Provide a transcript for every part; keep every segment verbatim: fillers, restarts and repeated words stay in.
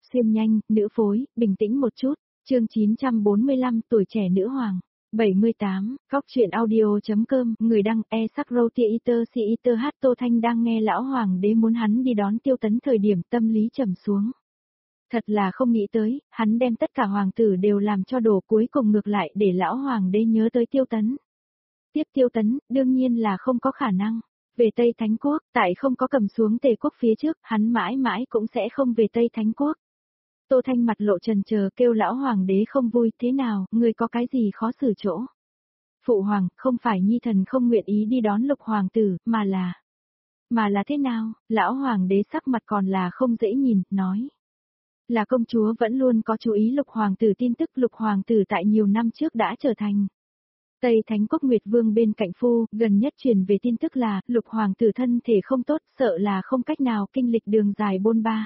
xuyên nhanh, nữ phối, bình tĩnh một chút, chương chín trăm bốn mươi lăm tuổi trẻ nữ hoàng. bảy mươi tám, Góc truyện audio.com, người đăng e sắc roti iter si iter hát Tô Thanh đang nghe lão hoàng đế muốn hắn đi đón Tiêu Tấn thời điểm tâm lý trầm xuống. Thật là không nghĩ tới, hắn đem tất cả hoàng tử đều làm cho đổ cuối cùng ngược lại để lão hoàng đế nhớ tới Tiêu Tấn. Tiếp Tiêu Tấn, đương nhiên là không có khả năng. Về Tây Thánh Quốc, tại không có cầm xuống Tề Quốc phía trước, hắn mãi mãi cũng sẽ không về Tây Thánh Quốc. Tô Thanh mặt lộ trần chờ kêu lão hoàng đế không vui, thế nào, người có cái gì khó xử chỗ? Phụ hoàng, không phải nhi thần không nguyện ý đi đón lục hoàng tử, mà là... Mà là thế nào, lão hoàng đế sắc mặt còn là không dễ nhìn, nói. Là công chúa vẫn luôn có chú ý lục hoàng tử tin tức lục hoàng tử tại nhiều năm trước đã trở thành. Tây Thánh Quốc Nguyệt Vương bên cạnh phu, gần nhất truyền về tin tức là, lục hoàng tử thân thể không tốt, sợ là không cách nào kinh lịch đường dài bôn ba.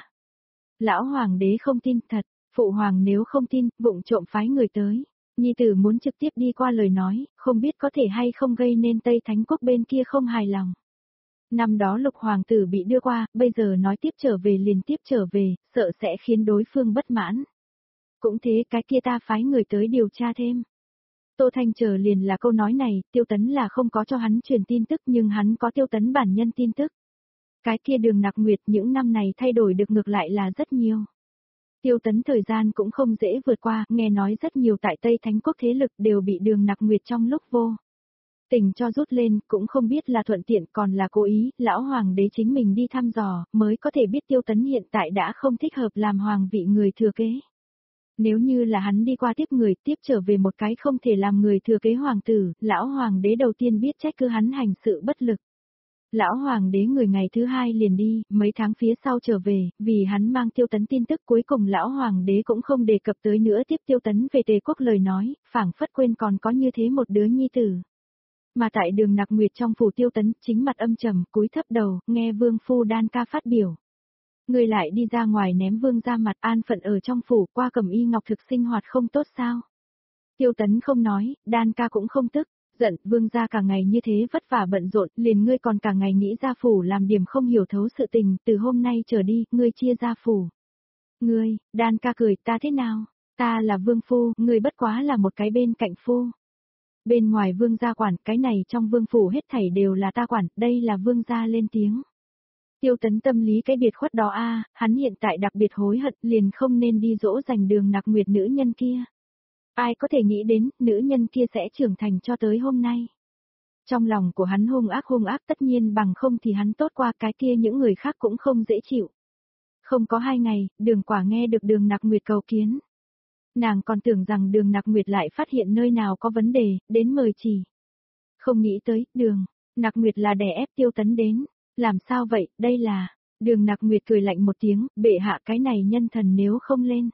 Lão hoàng đế không tin thật, phụ hoàng nếu không tin, vụng trộm phái người tới. Nhi tử muốn trực tiếp đi qua lời nói, không biết có thể hay không gây nên Tây Thánh Quốc bên kia không hài lòng. Năm đó lục hoàng tử bị đưa qua, bây giờ nói tiếp trở về liền tiếp trở về, sợ sẽ khiến đối phương bất mãn. Cũng thế cái kia ta phái người tới điều tra thêm. Tô Thanh chờ liền là câu nói này, Tiêu Tấn là không có cho hắn truyền tin tức nhưng hắn có Tiêu Tấn bản nhân tin tức. Cái kia Đường Nặc Nguyệt những năm này thay đổi được ngược lại là rất nhiều. Tiêu Tấn thời gian cũng không dễ vượt qua, nghe nói rất nhiều tại Tây Thánh Quốc thế lực đều bị Đường Nặc Nguyệt trong lúc vô tình cho rút lên, cũng không biết là thuận tiện còn là cố ý, lão hoàng đế chính mình đi thăm dò, mới có thể biết Tiêu Tấn hiện tại đã không thích hợp làm hoàng vị người thừa kế. Nếu như là hắn đi qua tiếp người, tiếp trở về một cái không thể làm người thừa kế hoàng tử, lão hoàng đế đầu tiên biết trách cứ hắn hành sự bất lực. Lão hoàng đế người ngày thứ hai liền đi, mấy tháng phía sau trở về, vì hắn mang Tiêu Tấn tin tức cuối cùng lão hoàng đế cũng không đề cập tới nữa tiếp Tiêu Tấn về Tề Quốc lời nói, phảng phất quên còn có như thế một đứa nhi tử. Mà tại Đường Nặc Nguyệt trong phủ Tiêu Tấn, chính mặt âm trầm, cúi thấp đầu, nghe vương phu Đan ca phát biểu. Người lại đi ra ngoài ném vương ra mặt an phận ở trong phủ qua Cẩm Y Ngọc thực sinh hoạt không tốt sao? Tiêu Tấn không nói, Đan ca cũng không tức, giận, vương gia cả ngày như thế vất vả bận rộn, liền ngươi còn cả ngày nghĩ ra phủ làm điểm không hiểu thấu sự tình, từ hôm nay trở đi, ngươi chia ra phủ. Ngươi, Đan ca cười, ta thế nào? Ta là vương phu, ngươi bất quá là một cái bên cạnh phu. Bên ngoài vương gia quản, cái này trong vương phủ hết thảy đều là ta quản, đây là vương gia lên tiếng. Tiêu Tấn tâm lý cái biệt khuất đó a, hắn hiện tại đặc biệt hối hận liền không nên đi dỗ dành Đường Nặc Nguyệt nữ nhân kia. Ai có thể nghĩ đến, nữ nhân kia sẽ trưởng thành cho tới hôm nay. Trong lòng của hắn hung ác hung ác tất nhiên bằng không thì hắn tốt qua cái kia những người khác cũng không dễ chịu. Không có hai ngày, Đường Quả nghe được Đường Nặc Nguyệt cầu kiến. Nàng còn tưởng rằng Đường Nặc Nguyệt lại phát hiện nơi nào có vấn đề, đến mời chỉ. Không nghĩ tới, Đường Nặc Nguyệt là đè ép Tiêu Tấn đến. Làm sao vậy, đây là... Đường Nặc Nguyệt cười lạnh một tiếng, bệ hạ cái này nhân thần nếu không lên.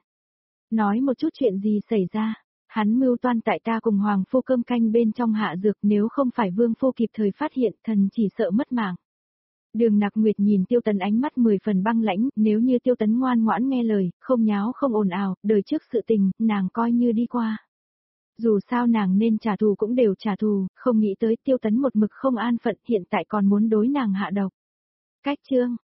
Nói một chút chuyện gì xảy ra, hắn mưu toan tại ta cùng hoàng phu cơm canh bên trong hạ dược nếu không phải vương phu kịp thời phát hiện thần chỉ sợ mất mạng. Đường Nặc Nguyệt nhìn Tiêu Tấn ánh mắt mười phần băng lãnh, nếu như Tiêu Tấn ngoan ngoãn nghe lời, không nháo không ồn ào, đời trước sự tình, nàng coi như đi qua. Dù sao nàng nên trả thù cũng đều trả thù, không nghĩ tới Tiêu Tấn một mực không an phận hiện tại còn muốn đối nàng hạ độc. Cách chương,